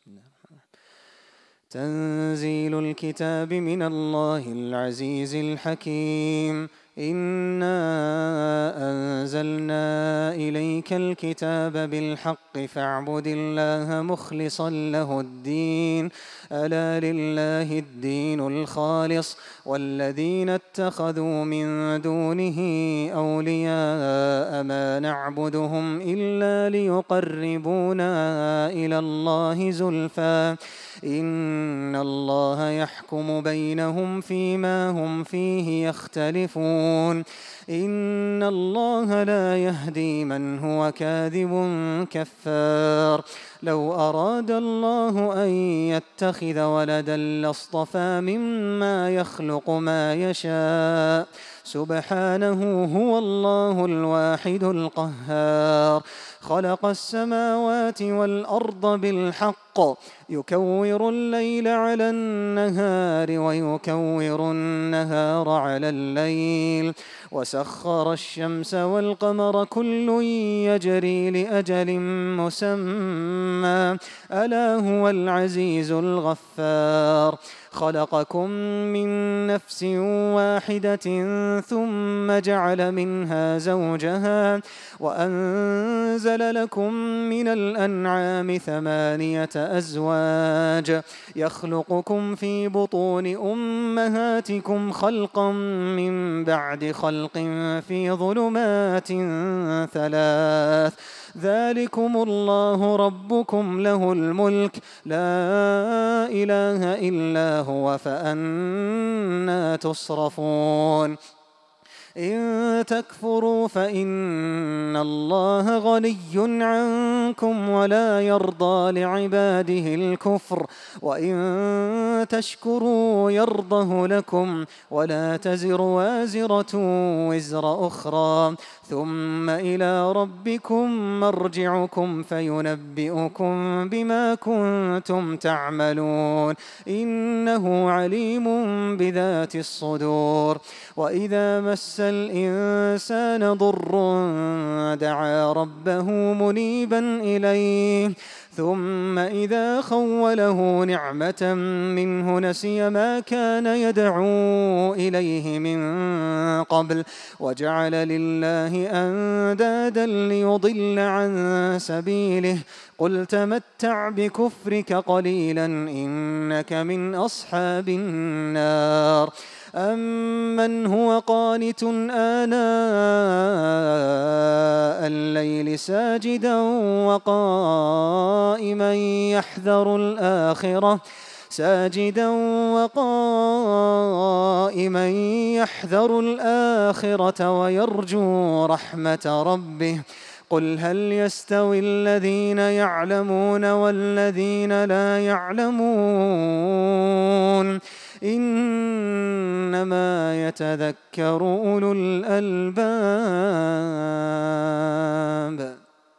تنزيل الكتاب من الله العزيز الحكيم. إنا أنزلنا إليك الكتاب بالحق فاعبد الله مخلصا له الدين ألا لله الدين الخالص والذين اتخذوا من دونه أولياء ما نعبدهم إلا ليقربونا إلى الله زلفى إن الله يحكم بينهم فيما هم فيه يختلفون إن الله لا يهدي من هو كاذب كفار. لو أراد الله أن يتخذ ولدا لاصطفى مما يخلق ما يشاء سبحانه هو الله الواحد القهار. خلق السماوات والأرض بالحق يكور الليل على النهار ويكور النهار على الليل وسخر الشمس والقمر كل يجري لأجل مسمى ألا هو العزيز الغفار. خلقكم من نفس واحدة ثم جعل منها زوجها وأنزل لكم من الأنعام 8 أزواج يخلقكم في بطون أمهاتكم خلقا من بعد خلق في ظلمات 3 ذلكم الله ربكم له الملك لا إله إلا هو فأنى تصرفون. إن تكفروا فإن الله غني عنكم ولا يرضى لعباده الكفر وإن تشكروا يرضه لكم ولا تزر وازرة وزر أخرى ثم إلى ربكم مرجعكم فينبئكم بما كنتم تعملون إنه عليم بذات الصدور. وإذا مس الإنسان ضر دعا ربه منيبا إليه ثم إذا خوله نعمة منه نسي ما كان يدعو إليه من قبل وجعل لله أندادا ليضل عن سبيله قل تمتع بكفرك قليلا إنك من أصحاب النار. أمن هو قانت آناء الليل ساجدا وقائما يحذر الآخرة ويرجو رحمة ربه قل هل يستوي الذين يعلمون والذين لا يعلمون إنما يتذكر أولو الألباب.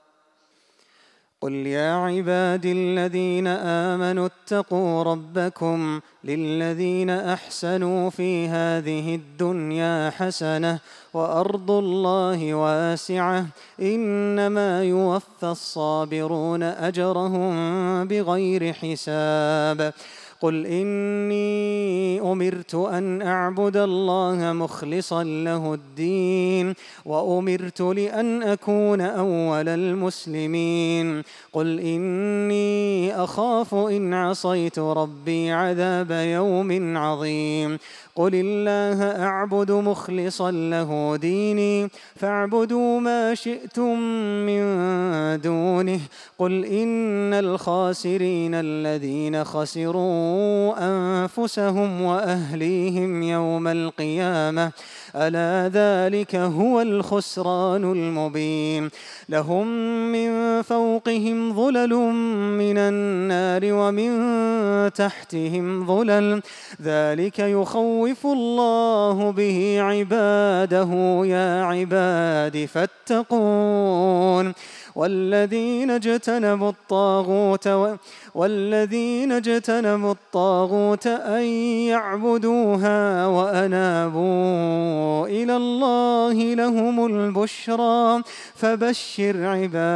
قل يا عبادي الذين آمنوا اتقوا ربكم للذين أحسنوا في هذه الدنيا حسنة وأرض الله واسعة إنما يوفى الصابرون أجرهم بغير حساب. قل إني أمرت أن أعبد الله مخلصا له الدين وأمرت لأن أكون أول المسلمين. قل إني أخاف إن عصيت ربي عذاب يوم عظيم. قل الله أعبد مخلصا له ديني فاعبدوا ما شئتم من دونه. قل إن الخاسرين الذين خسروا أنفسهم وأهليهم يوم القيامة ألا ذلك هو الخسران المبين. لهم من فوقهم ظلل من النار ومن تحتهم ظلل ذلك يخوف الله به عباده يا عباد فاتقون. والذين اجتنبوا الطاغوت أن يعبدوها وأنابوا إلى الله لهم البشرى فبشر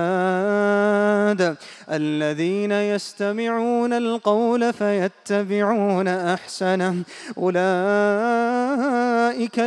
عباد الذين يستمعون القول فيتبعون أحسنه أولئك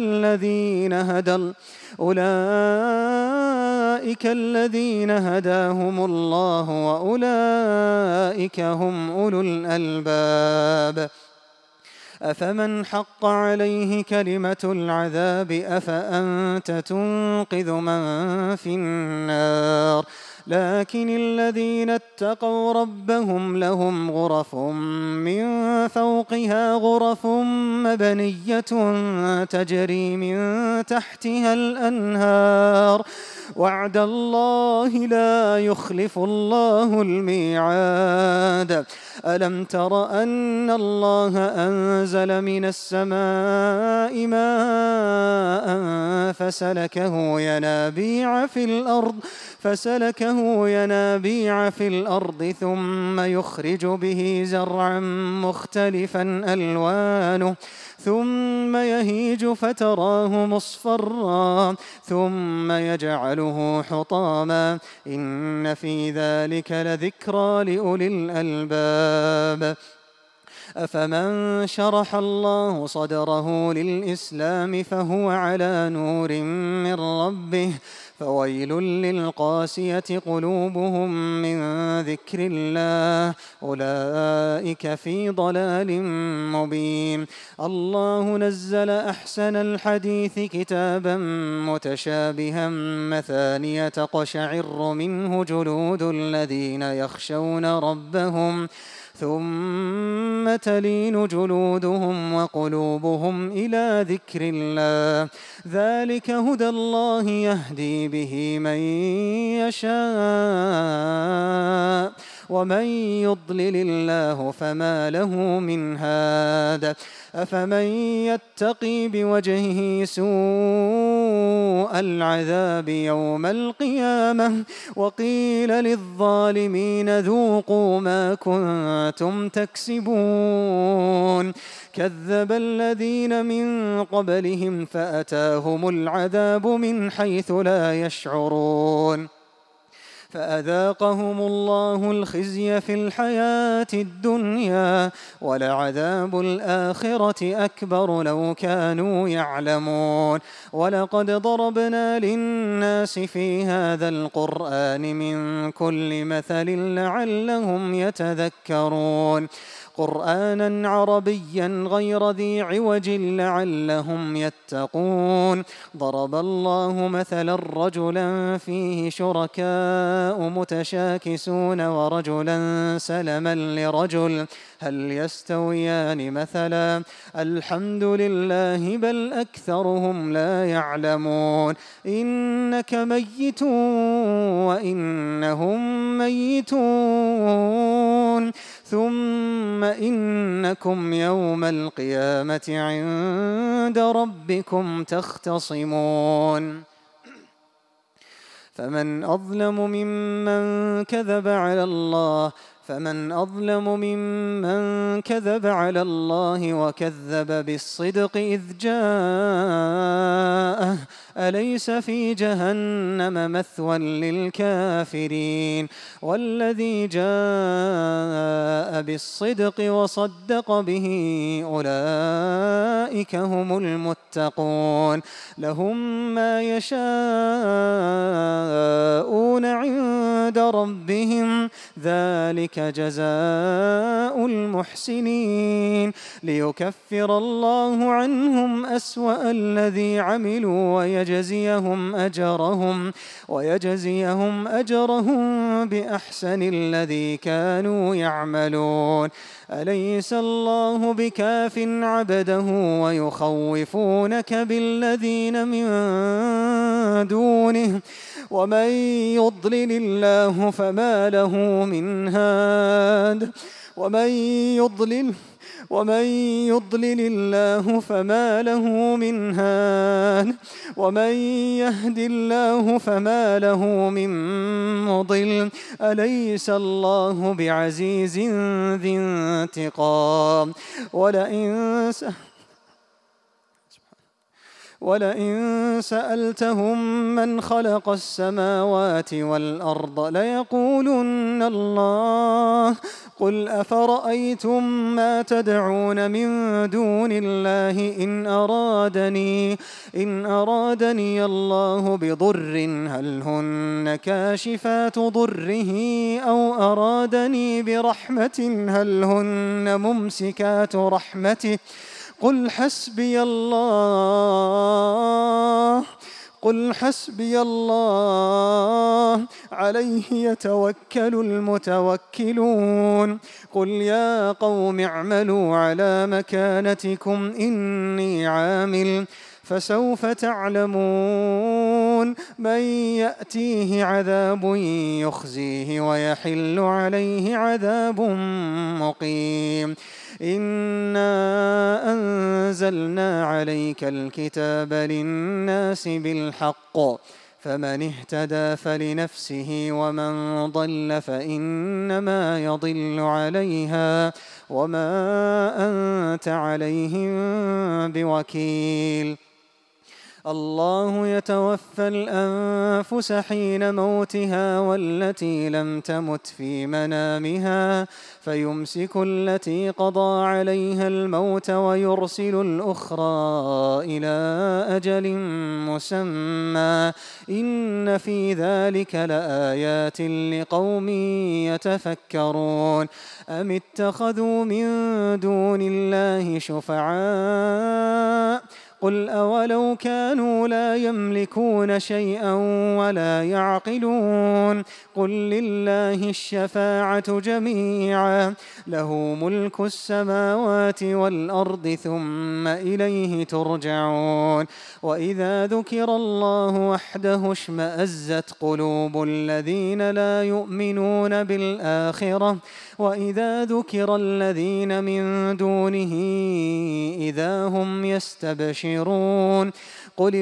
الذين هداهم الله وأولئك هم أولو الألباب أفمن حق عليه كلمة العذاب أفأنت تنقذ من في النار لكن الذين اتقوا ربهم لهم غرف من فوقها غرف مبنية تجري من تحتها الأنهار وعد الله لا يخلف الله الميعاد ألم تر أن الله أنزل من السماء ماء فسلكه ينابيع في الأرض ثم يخرج به زرعا مختلفا ألوانه ثم يهيج فتراه مصفرا ثم يجعله حطاما إن في ذلك لذكرى لأولي الألباب أفمن شرح الله صدره للإسلام فهو على نور من ربه فويل للقاسية قلوبهم من ذكر الله أولئك في ضلال مبين الله نزل أحسن الحديث كتابا متشابها مثانية تقشعر منه جلود الذين يخشون ربهم ثم تلين جلودهم وقلوبهم إلى ذكر الله ذلك هدى الله يهدي به من يشاء ومن يضلل الله فما له من هاد أفمن يتقي بوجهه سوء العذاب يوم القيامة وقيل للظالمين ذوقوا ما كنتم تكسبون كذب الذين من قبلهم فأتاهم العذاب من حيث لا يشعرون فأذاقهم الله الخزي في الحياة الدنيا ولعذاب الآخرة أكبر لو كانوا يعلمون ولقد ضربنا للناس في هذا القرآن من كل مثل لعلهم يتذكرون قرآنا عربيا غير ذي عوج لعلهم يتقون ضرب الله مثلا رجلا فيه شركاء متشاكسون ورجلا سلما لرجل هل يستويان مثلا الحمد لله بل أكثرهم لا يعلمون إنك ميت وإنهم ميتون ثم إنكم يوم القيامة عند ربكم تختصمون فمن أظلم ممن كذب على الله وكذب بالصدق إذ جاءه أليس في جهنم مثوى للكافرين والذي جاء بالصدق وصدق به أولئك هم المتقون لهم ما يشاءون عند ربهم ذلك جزاء المحسنين ليكفر الله عنهم أسوأ الذي عملوا ويجزيهم أجرهم بأحسن الذي كانوا يعملون أليس الله بكاف عبده ويخوفونك بالذين من دونه ومن يضلل الله فما له من هاد ومن يضلل الله فما له من هاد ومن يهد الله فما له من مضل أليس الله بعزيز ذي انتقام ولئن سألتهم من خلق السماوات والأرض ليقولن الله قل أفرأيتم ما تدعون من دون الله إن أرادني الله بضر هل هن كاشفات ضره أو أرادني برحمة هل هن ممسكات رحمته قل حسبي الله عليه يتوكل المتوكلون قل يا قوم اعملوا على مكانتكم إني عامل فسوف تعلمون من يأتيه عذاب يخزيه ويحل عليه عذاب مقيم إنا أنزلنا عليك الكتاب للناس بالحق فمن اهتدى فلنفسه ومن ضل فإنما يضل عليها وما أنت عليهم بوكيل الله يتوفى الأنفس حين موتها والتي لم تمت في منامها فيمسك التي قضى عليها الموت ويرسل الأخرى إلى أجل مسمى إن في ذلك لآيات لقوم يتفكرون أم اتخذوا من دون الله شفعاء قل أولو كانوا لا يملكون شيئا ولا يعقلون قل لله الشفاعة جميعا له ملك السماوات والأرض ثم إليه ترجعون وإذا ذكر الله وحده اشمأزت قلوب الذين لا يؤمنون بالآخرة وإذا ذكر الذين من دونه إذا هم يستبشرون قل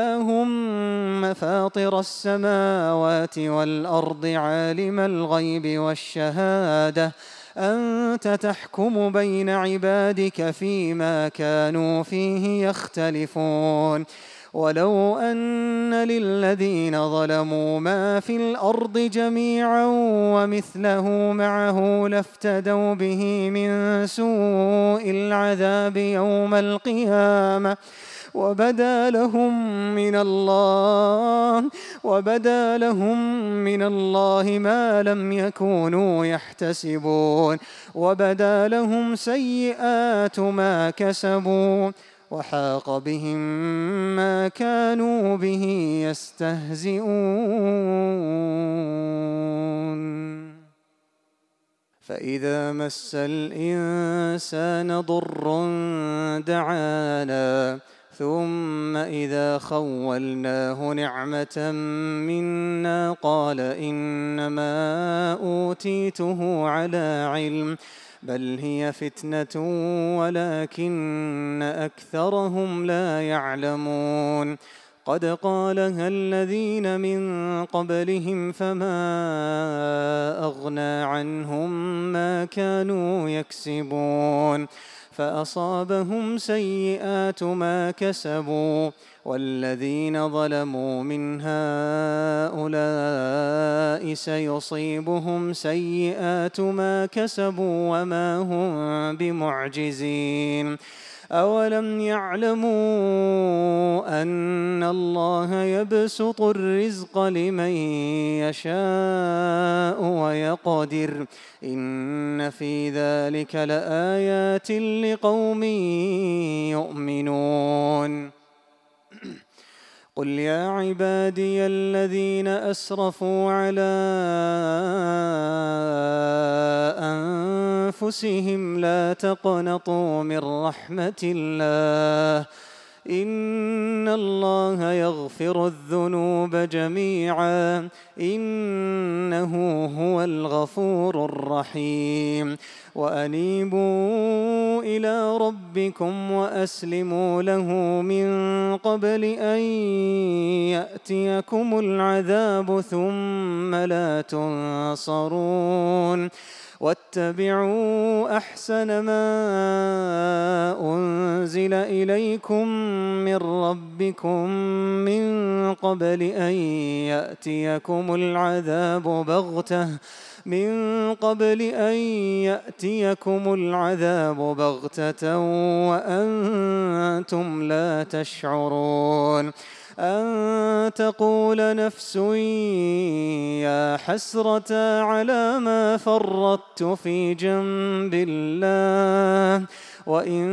اللهم فاطر السماوات والأرض عالم الغيب والشهادة أنت تحكم بين عبادك فيما كانوا فيه يختلفون ولو أن للذين ظلموا ما في الأرض جميعا ومثله معه لافتدوا به من سوء العذاب يوم القيامة وبدا لهم من الله ما لم يكونوا يحتسبون وبدا لهم سيئات ما كسبوا وحاق بهم ما كانوا به يستهزئون فإذا مس الإنسان ضر دعانا ثم إذا خولناه نعمة منا قال إنما أوتيته على علم بل هي فتنة ولكن أكثرهم لا يعلمون قد قالها الذين من قبلهم فما أغنى عنهم ما كانوا يكسبون فأصابهم سيئات ما كسبوا والذين ظلموا من هؤلاء سيصيبهم سيئات ما كسبوا وما هم بمعجزين أولم يعلموا أن الله يبسط الرزق لمن يشاء ويقدر إن في ذلك لآيات لقوم يؤمنون قل يا عبادي الذين أسرفوا على أنفسهم لا تقنطوا من رحمة الله إن الله يغفر الذنوب جميعا إنه هو الغفور الرحيم وأنيبوا إلى ربكم وأسلموا له من قبل أن يأتيكم العذاب ثم لا تنصرون واتبعوا أحسن ما أنزل إليكم من ربكم من قبل أن يأتيكم العذاب بغتة وأنتم لا تشعرون أن تقول نفس يا حسرة على ما فرطت في جنب الله وإن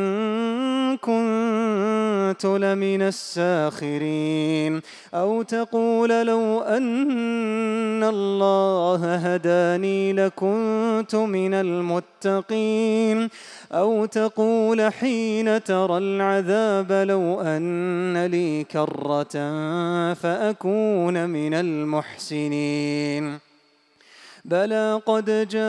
كنت لمن الساخرين أو تقول لو أن الله هداني لكنت من المتقين أو تقول حين ترى العذاب لو أن لي كرة فأكون من المحسنين بلى قد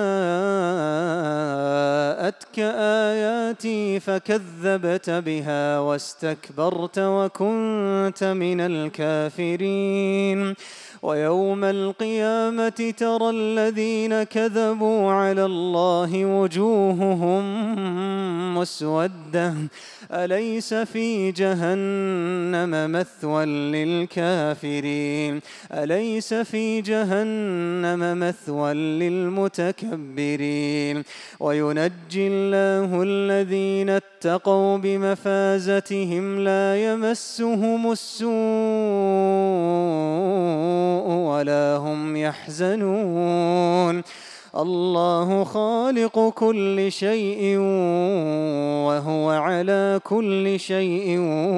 جاءتك آياتي فكذبت بها واستكبرت وكنت من الكافرين ويوم القيامة ترى الذين كذبوا على الله وجوههم مسودة أليس في جهنم مثوى للكافرين أليس في جهنم مثوى للمتكبرين وينجي الله الذين اتقوا بمفازتهم لا يمسهم السوء ولا هم يحزنون الله خالق كل شيء وهو على كل شيء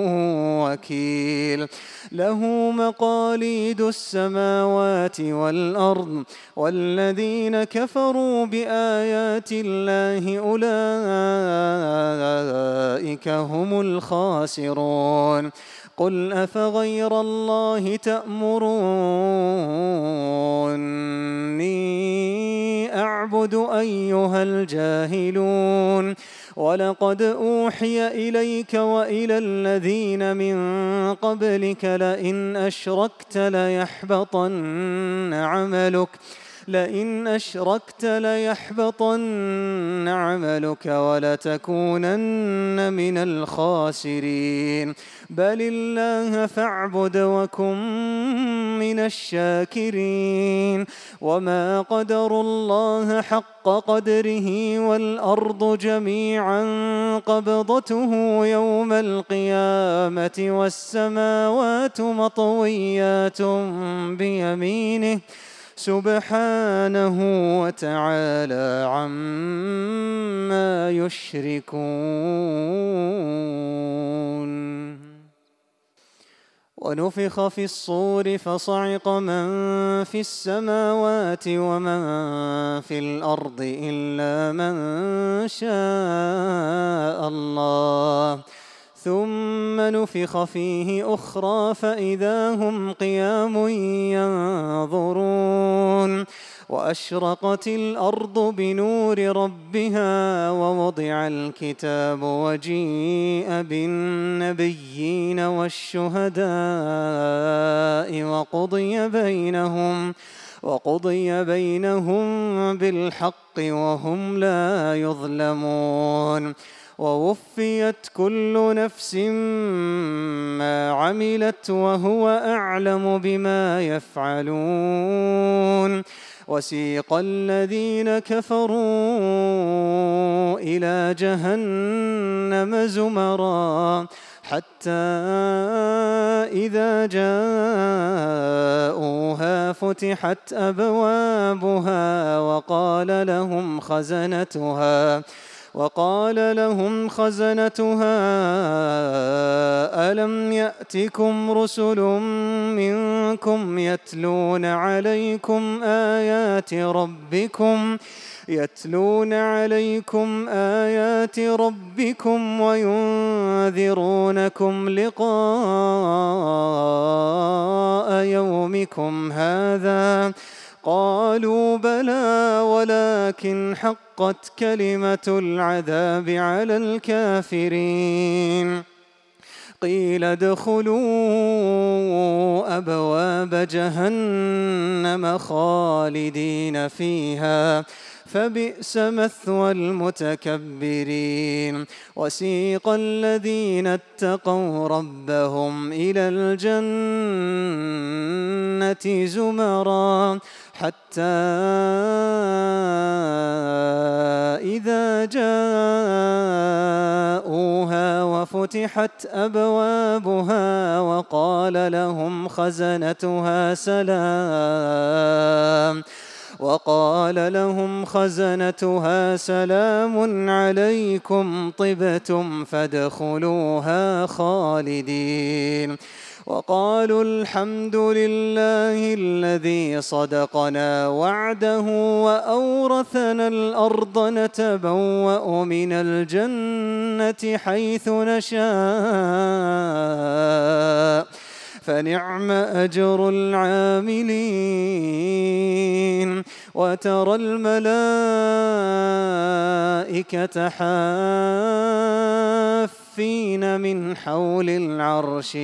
وكيل له مقاليد السماوات والأرض والذين كفروا بآيات الله أولئك هم الخاسرون قل أفغير الله تأمروني أعبد أيها الجاهلون ولقد أوحي إليك وإلى الذين من قبلك لئن أشركت ليحبطن عملك ولتكونن من الخاسرين بل الله فاعبد وكن من الشاكرين وما قدروا الله حق قدره والأرض جميعا قبضته يوم القيامة والسماوات مطويات بيمينه سبحانه وتعالى عما يشركون ونفخ في الصور فصعق من في السماوات ومن في الأرض إلا من شاء الله ثم نفخ فيه أخرى فإذا هم قيام ينظرون وأشرقت الأرض بنور ربها ووضع الكتاب وجيء بالنبيين والشهداء وقضي بينهم بالحق وهم لا يظلمون ووفيت كل نفس ما عملت وهو أعلم بما يفعلون وسيق الذين كفروا إلى جهنم زمرا حتى إذا جاءوها فتحت أبوابها وقال لهم خزنتها ألم يأتكم رسل منكم يتلون عليكم آيات ربكم وينذرونكم لقاء يومكم هذا قالوا بلى ولكن حقت كلمة العذاب على الكافرين قيل ادخلوا أبواب جهنم خالدين فيها فبئس مثوى المتكبرين وسيق الذين اتقوا ربهم إلى الجنة زمرا حتى إذا جاءوها وفتحت أبوابها وقال لهم خزنتها سلام عليكم طبتم فادخلوها خالدين وقالوا الحمد لله الذي صدقنا وعده وأورثنا الأرض نتبوأ من الجنة حيث نشاء فنعم أجر العاملين وترى الملائكة حافين من حول العرش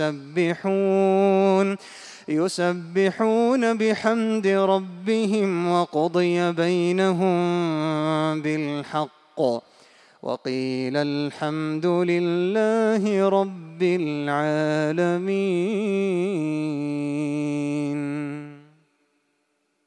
يسبحون بحمد ربهم وقضي بينهم بالحق وقيل الحمد لله رب العالمين.